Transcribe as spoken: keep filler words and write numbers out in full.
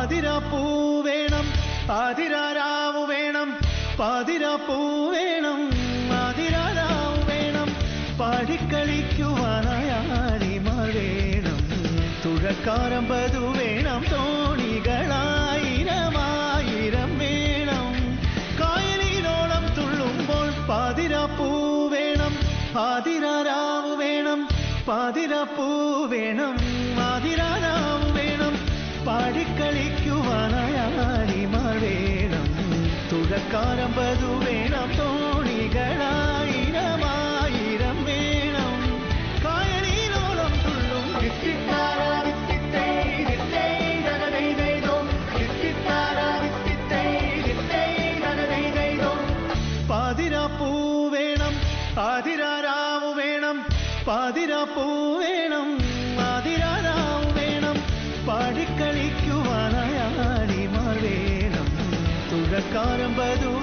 പാതിരാപ്പൂ വേണം പാതിരാരാവു വേണം പാതിരാപ്പൂ വേണം പാതിരാരാവു വേണം പാടിക്കളിക്കുവാനായാടിമാർ വേണം തുഴക്കാരമ്പതു വേണം തോണികളായിരമായിരം വേണം കായലിനോളം തുള്ളുമ്പോൾ പാതിരാപ്പൂ വേണം പാതിരാരാവു വേണം പാതിരാപ്പൂ വേണം പാതിരാരാവു വേണം പാടിക്കളിക്കുവാനായാടിമാർ വേണം തുഴക്കാരമ്പതു വേണം തോണികളായിരമായിരം വേണം കായലിനോളം തുള്ളും പാതിരാപ്പൂ വേണം പാതിരാരാവു വേണം പാതിരാപ്പൂ വേണം പാതിരാരാവു വേണം പാടിക്കളിക്കുവാനായാടിമാർ വേണം തുഴക്കാരമ്പതു